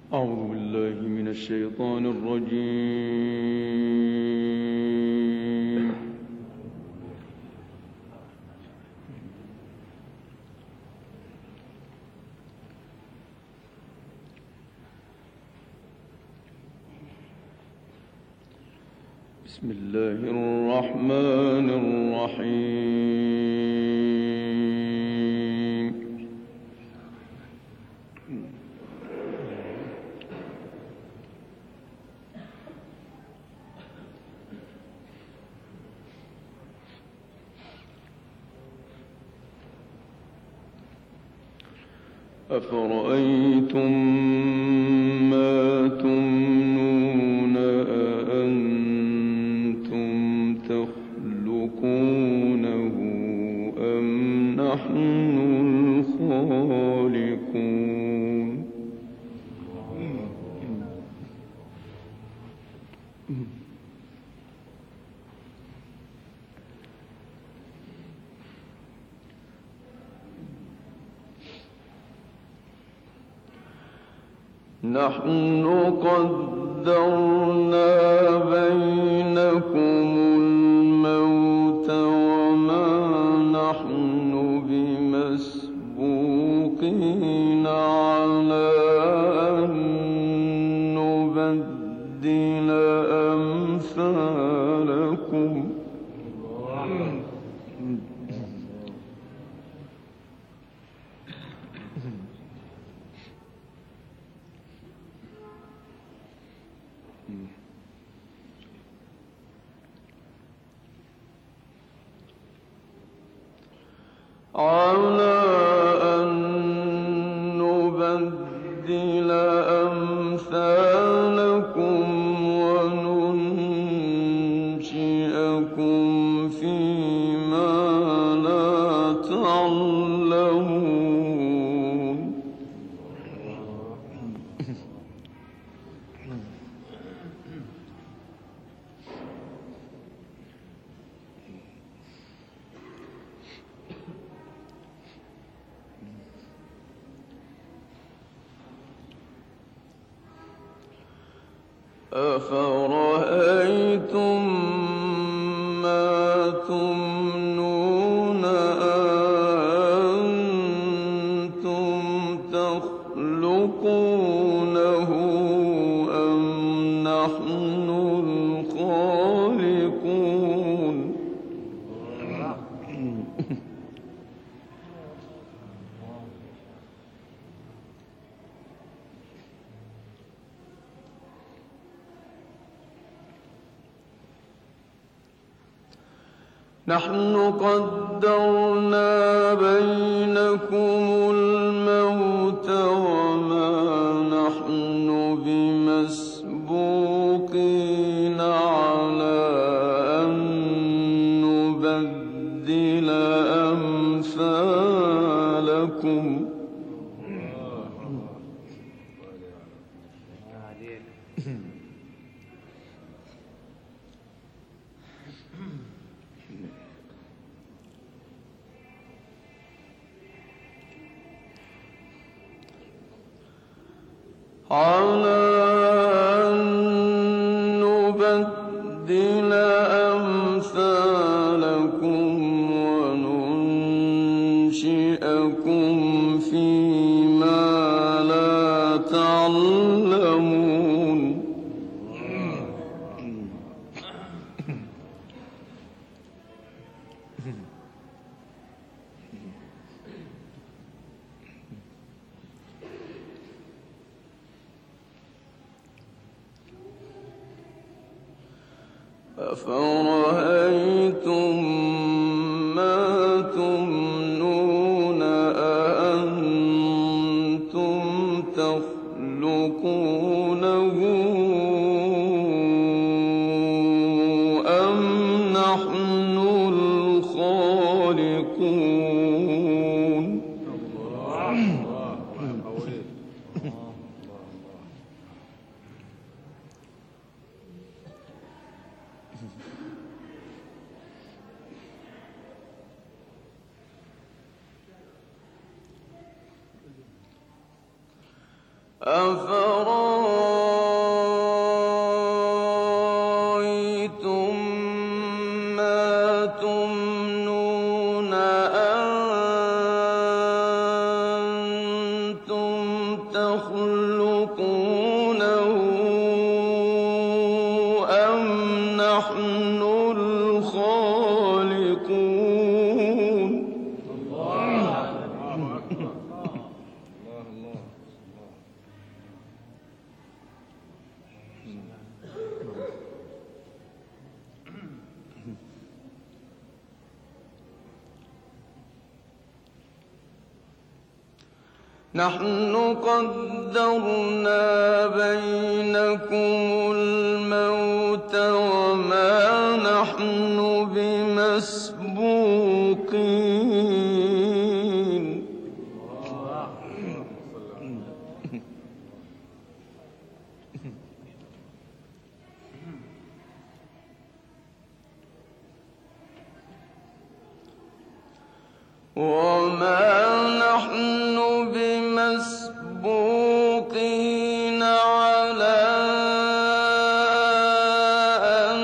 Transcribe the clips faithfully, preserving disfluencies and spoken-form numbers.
أعوذ بالله من الشيطان الرجيم. بسم الله الرحمن الرحيم. أفرأيتم ما تمنون أأنتم تخلقونه أم نحن الخالقون؟ نحن قدرنا بينكم الموت وما نحن بمسبوقين على أن نبدل أمثالكم. على أن نبدل أمثالكم وننشئكم فيما لا تعلمون. أفرأيتم ما تمنون أأنتم تخلقونه أم نحن الخالقون؟ نحن قدرنا بينكم الموت وما نحن بمسبوقين على أن نبدل أمثالكم. على أن نبدل أمثالكم وننشئكم فيما لا تعلمون. أفرأيتم ما تمنون أأنتم تخلقونه أم نحن الخالقون؟ أفرأيتم تخلقونه أم نحن الخالقون نحن قدرنا بينكم الموت وما نحن بمسبوقين وما نحن بمسبوقين على أن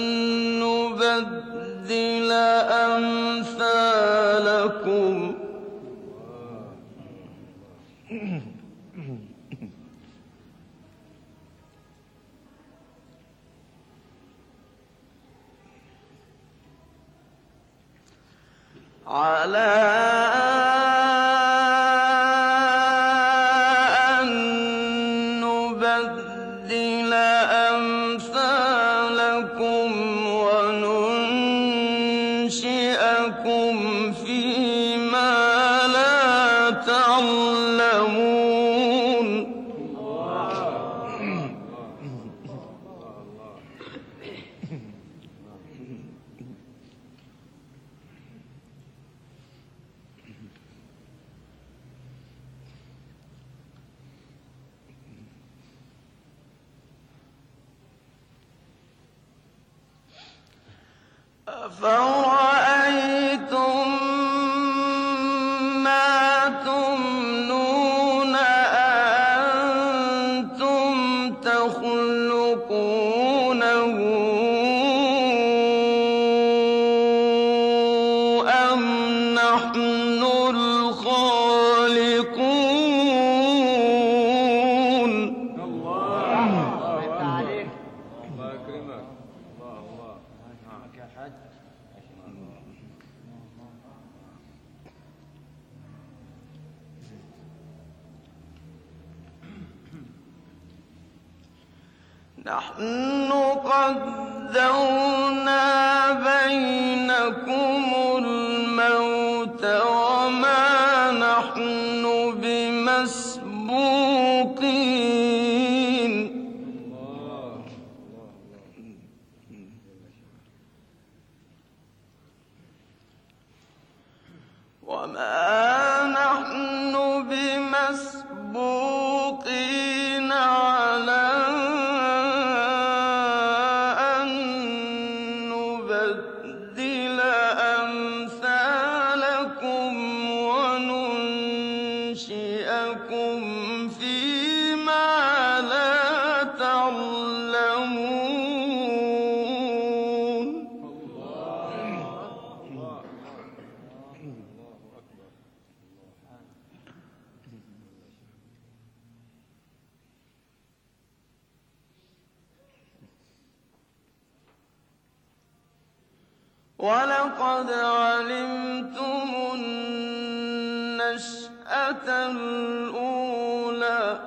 نبدل أمثالكم على أن نبدل أمثالكم وننشئكم فيما لا تعلمون أفرأيتم ما تمنون أأنتم تخلقونه أم نحن الخالقون نحن قدرنا بينكم الموت وما نحن بمسبوقين وما نحن بمسبوقين على أن نبدل أمثالكم وننشئكم فيما لا تعلمون ولقد علمتم النشأة الأولى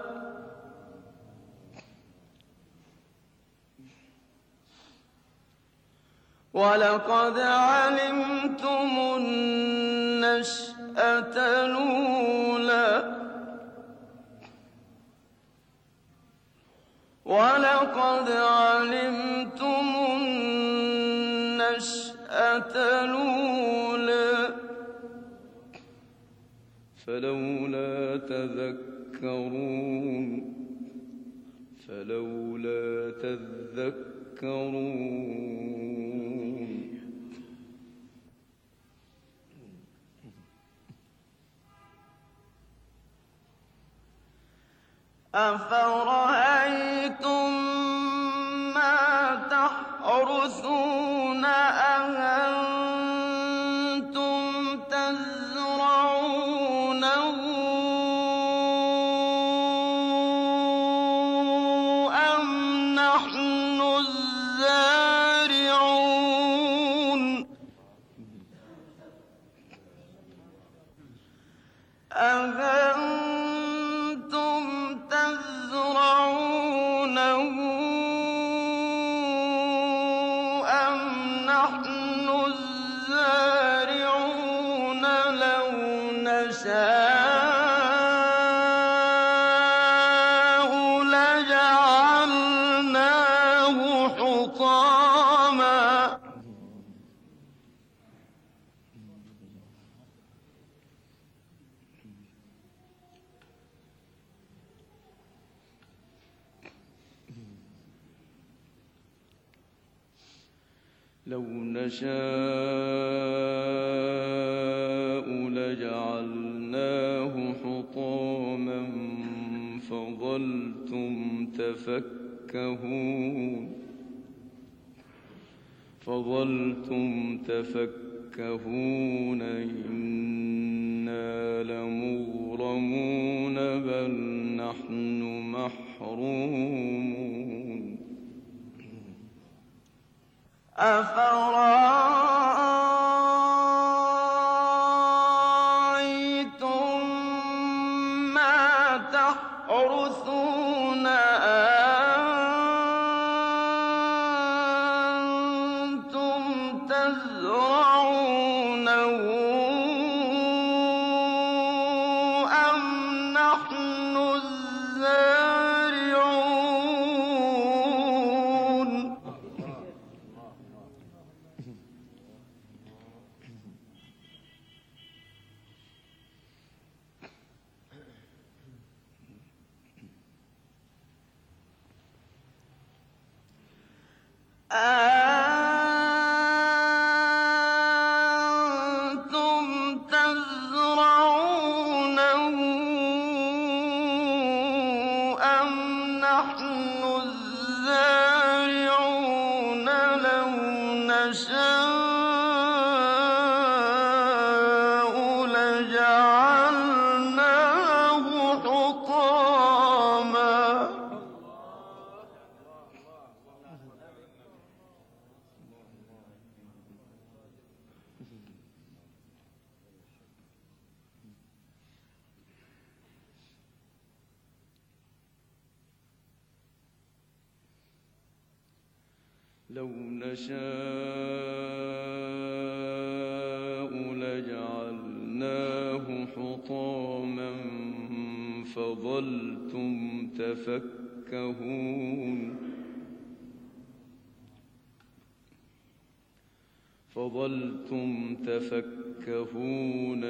ولقد علمتم النشأة الأولى ولقد علمتم النشأة الأولى فلولا تذكرون فلولا تذكرون أفرأيتم ما تحرثون أأنتم تزرعونه لو نشاء لجعلناه حطاما فظلتم تفكهون فظلتم تفكهون إنا لمغرمون بل نحن محرومون أفرأيتم ما تحرثون أنتم تزرعونه أم نحن الزارعون أأنتم تزرعونه أم نحن الزارعون لو نشاء لجعلناه حطاما لو نشاء لجعلناه حطاما فظلتم تفكهون فظلتم تفكهون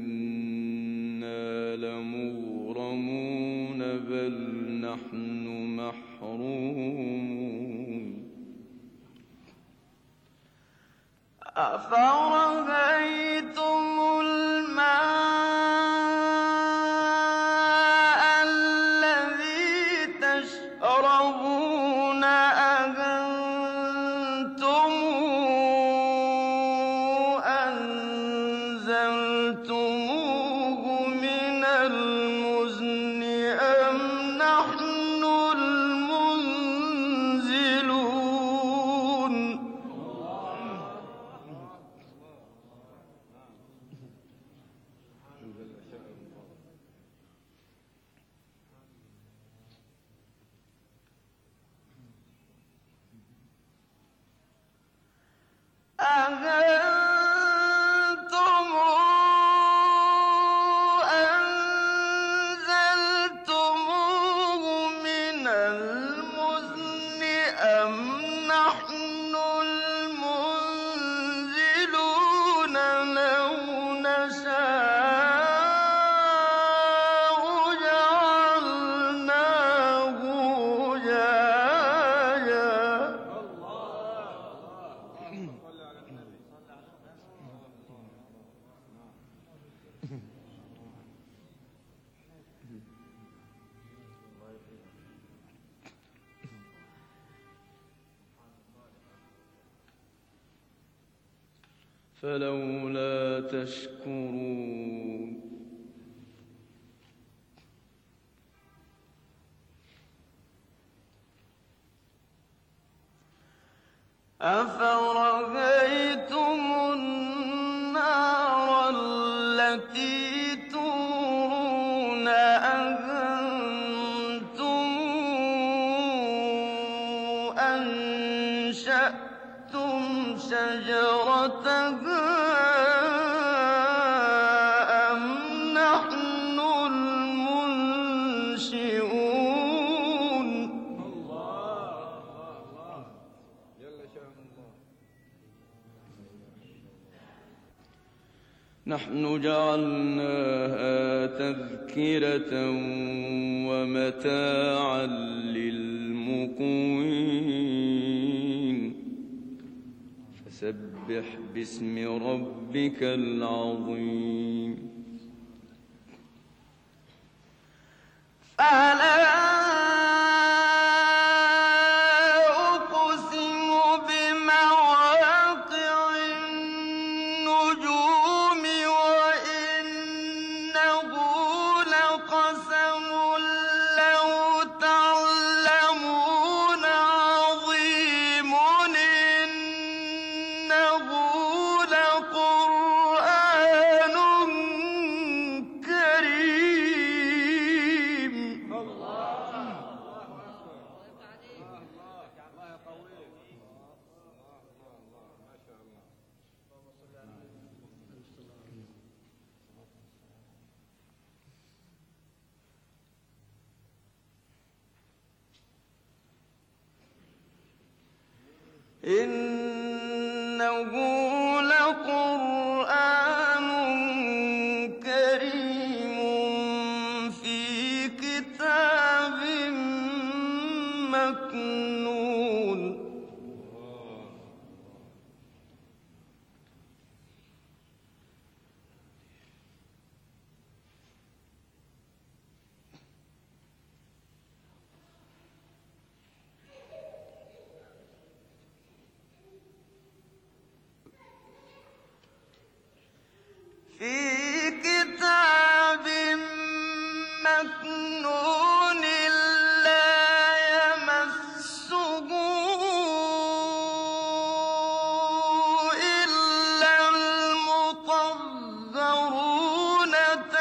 إنا لمغرمون بل نحن محرومون أفرأيتم الماء الذي تشربون أأنتم أنزلتموه من المزن أم نحن المنزلون أأنتم أنزلتموه من المزن أم نحن المنزلون لو نشاء جعلناه جاجا فلولا تشكرون أفرأيتم النار التي تورون أأنتم أنشأتم شجرتها أم نحن المنشئون نحن جعلناها تذكرة ومتاعا للمقوين فسبح باسم ربك العظيم. فلا إنه لقرآن كريم في كتاب مكنون. في كتاب مكنون لا يمسه إلا المطهرون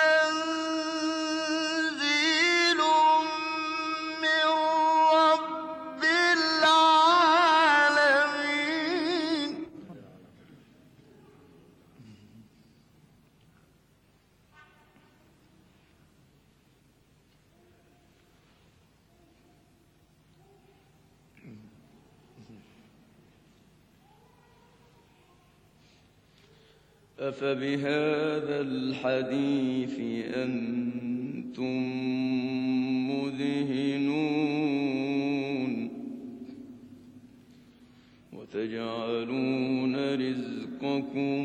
تنزيل من رب العالمين. أفبهذا الحديث أنتم مدهنون وتجعلون رزقكم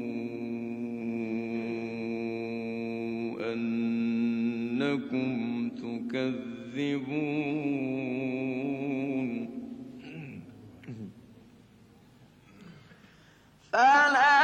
أنكم تكذبون. فلا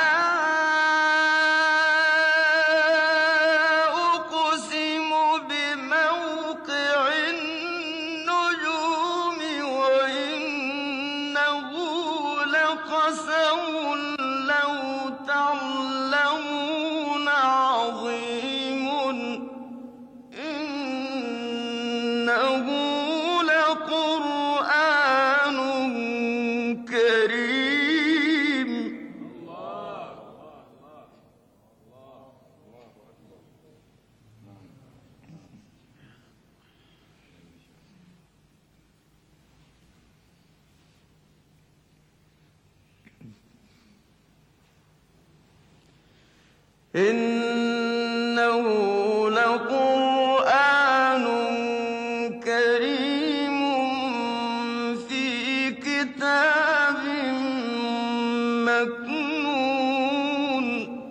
إنه لقرآن كريم في كتاب مكنون.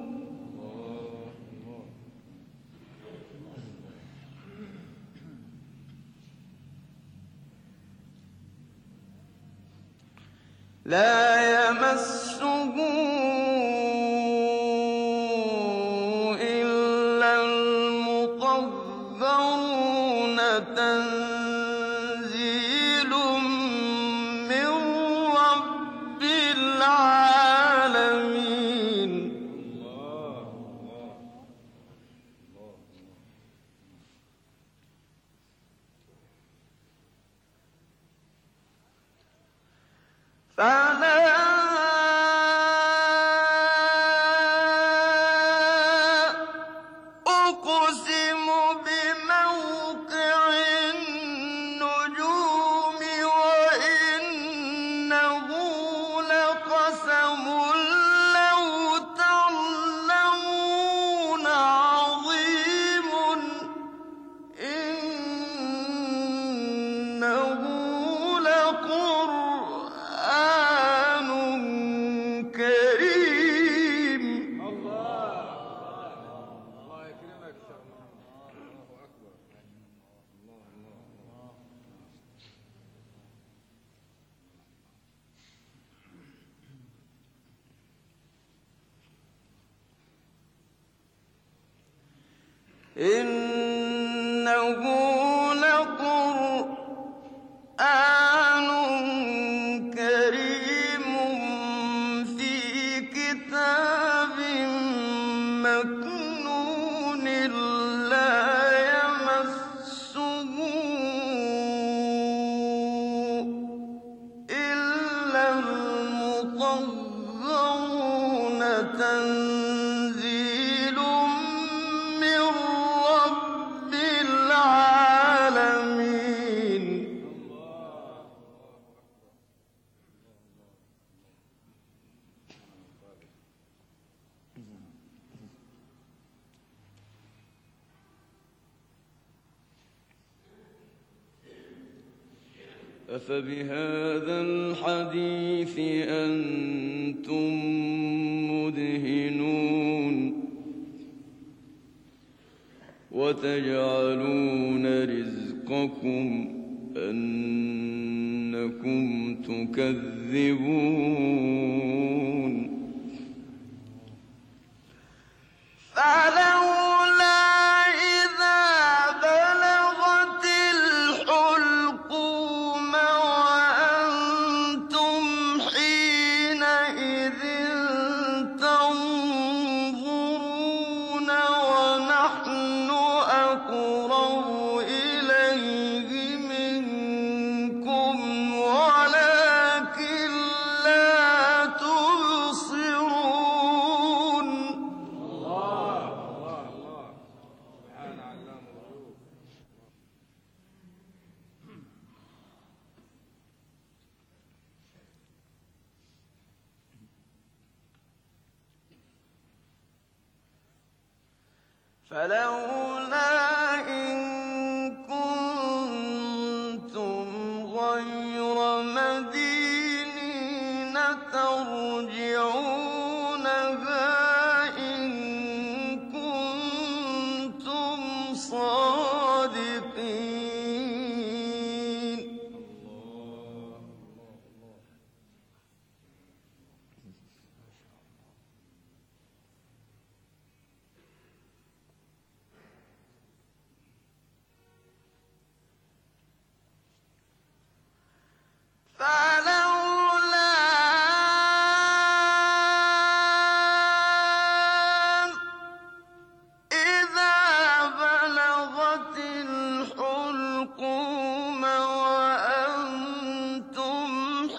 لا يمسه تنزيل من رب العالمين. فلا أقسم بموقع النجوم وإنه لقسم لو تعلمون عظيم. إنه لقرآن إنه لقرآن كريم في كتاب مكنون لا يمسه إلا المطهرون تنزيل من رب العالمين أفبهذا الحديث أنتم مدهنون وتجعلون رزقكم أنكم تكذبون فلولا إذا بلغت الحلقوم وأنتم حينئذ تنظرون ونحن أقرب إليه منكم ولكن لا تبصرون فلولا إن كنتم غير مدينين ترجعونها إن كنتم صادقين فلولا إذا بلغت الحلقوم وأنتم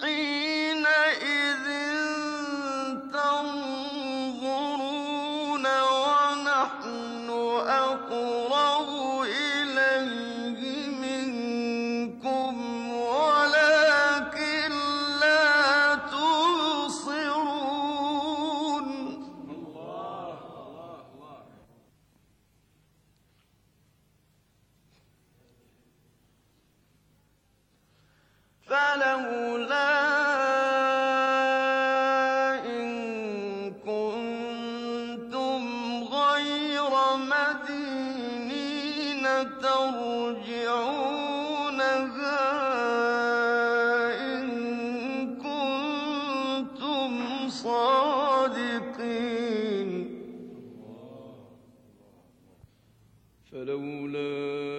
حينئذ تنظرون ونحن أقرب إليه منكم ولكن لا تبصرون فلولا إن كنتم غير مدينين ترجعونها إن كنتم صادقين فلولا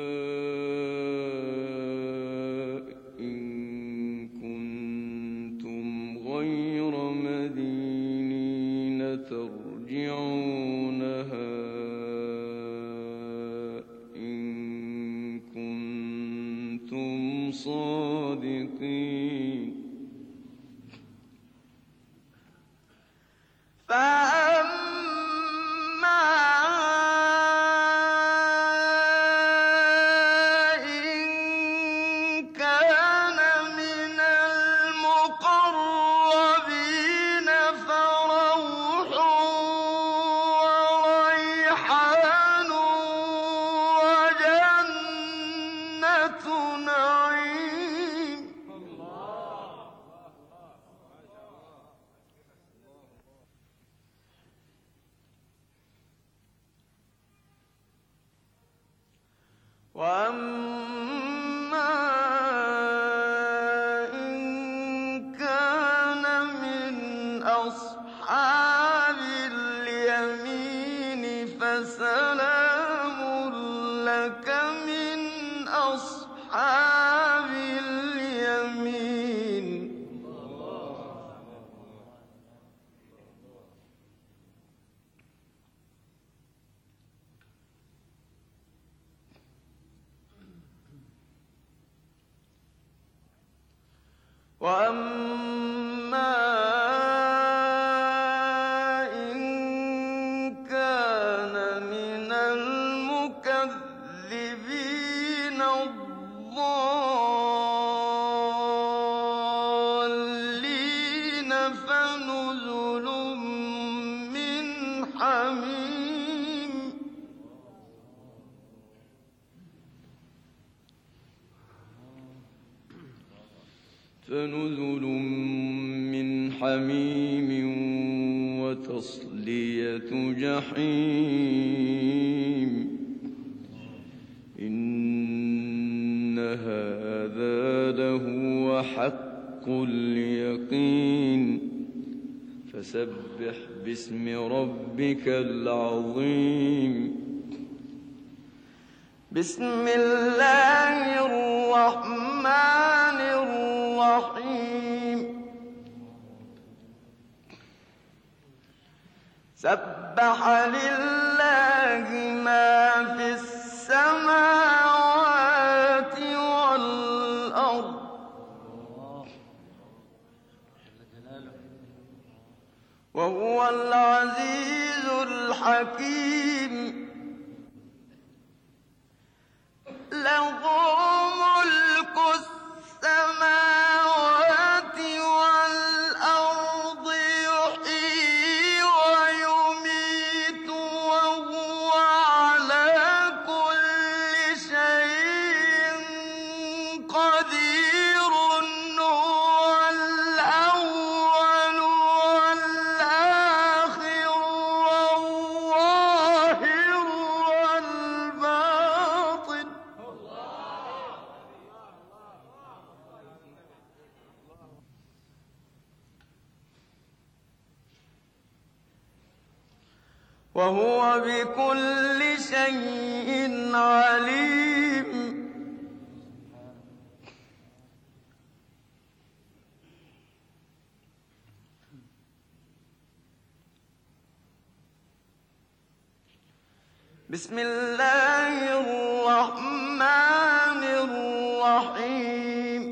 إن كنتم غير مدينين ترجعونها إن كنتم صادقين فأما إن كان من المقربين فروح وريحان وجنة نعيم وأما إن كان من أصحاب اليمين فسلام وَأَمَّا إِن كَانَ مِنَ الْمُكَذِّبِينَ الضَّالِّينَ فَنُزُلٌ مِّنْ حَمِيمٍ فَنُزُلٌ مِّنْ حَمِيمٍ وَتَصْلِيَةُ جَحِيمٍ إِنَّ هَٰذَا لَهُوَ حَقُّ الْيَقِينِ فَسَبِّحْ بِاسْمِ رَبِّكَ الْعَظِيمِ بسم الله الرحمن الرحيم سبح لله ما في السماوات والأرض وهو العزيز الحكيم له ملك السماوات والأرض يحيي ويميت وهو على كل شيء قدير هو الأول والآخر والظاهر والباطن وهو بكل شيء عليم بسم الله الرحمن الرحيم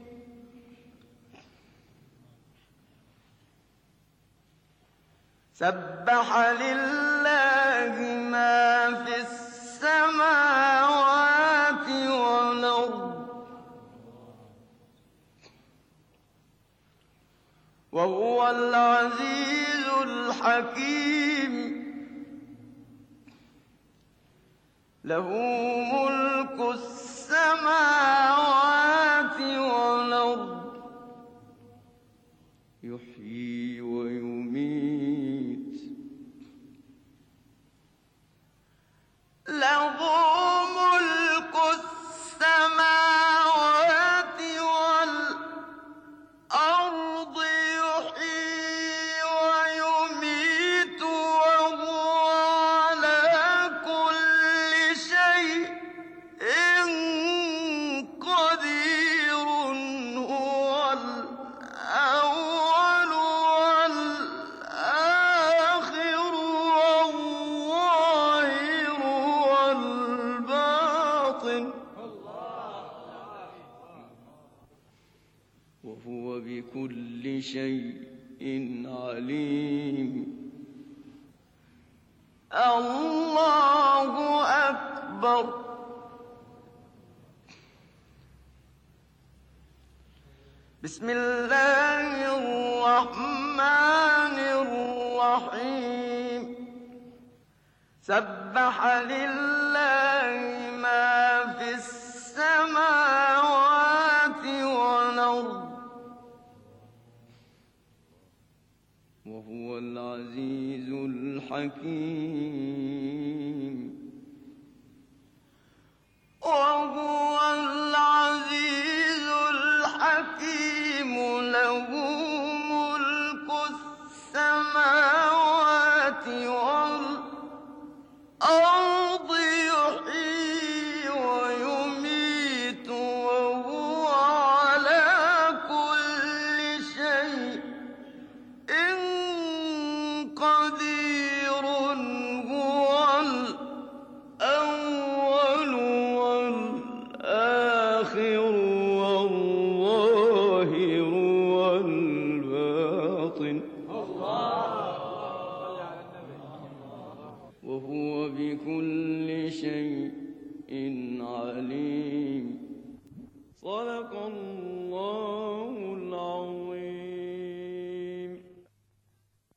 سبح لله ما في السماوات والأرض وهو العزيز الحكيم له ملك السماوات والأرض يحيي ويميت له ملك السماوات والأرض يحيي ويميت وهو على كل شيء قدير هو الأول والآخر والظاهر والباطن وهو بكل شيء عليم الله أكبر بسم الله الرحمن الرحيم سبح لله ما في السماوات والأرض وهو العزيز الحكيم وهو العزيز الحكيم له ملك السماوات والأرض يحيي ويميت وهو على كل شيء قدير هو الله